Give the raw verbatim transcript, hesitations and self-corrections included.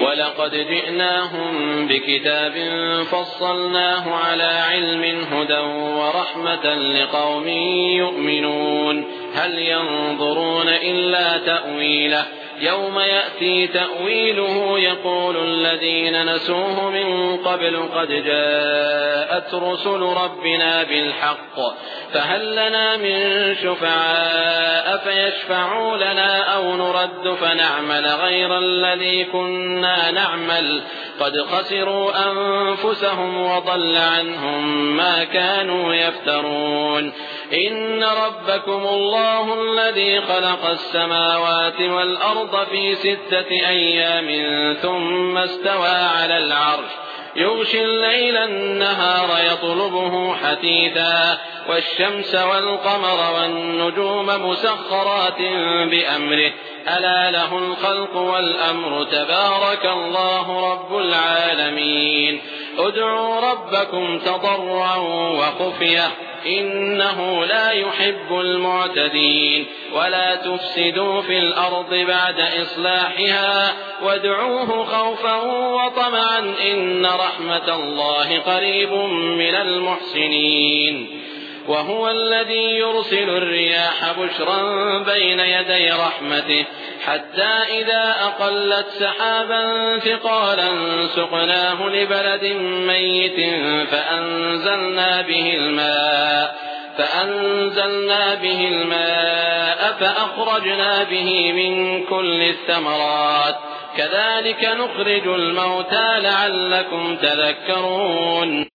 ولقد جئناهم بكتاب فصلناه على علم هدى ورحمة لقوم يؤمنون هل ينظرون إلا تأويله يوم يأتي تأويله يقول الذين نسوه من قبل قد جاءت رسل ربنا بالحق فهل لنا من شفعاء فيشفعوا لنا أو نرد فنعمل غير الذي كنا نعمل قد خسروا أنفسهم وضل عنهم ما كانوا يفترون إن ربكم الله الذي خلق السماوات والأرض في ستة أيام ثم استوى على العرش يغشي الليل النهار يطلبه حثيثا والشمس والقمر والنجوم مسخرات بأمره ألا له الخلق والأمر تبارك الله رب العالمين ادعوا ربكم تضرعا وخفية إنه لا يحب المعتدين ولا تفسدوا في الأرض بعد إصلاحها وادعوه خوفا وطمعا إن رحمة الله قريب من المحسنين وهو الذي يرسل الرياح بشرا بين يدي رحمته حتى إذا أقلت سحابا ثقالا سقناه لبلد ميت فأنزلنا به الماء فأنزلنا به الماء فأخرجنا به من كل الثمرات كذلك نخرج الموتى لعلكم تذكرون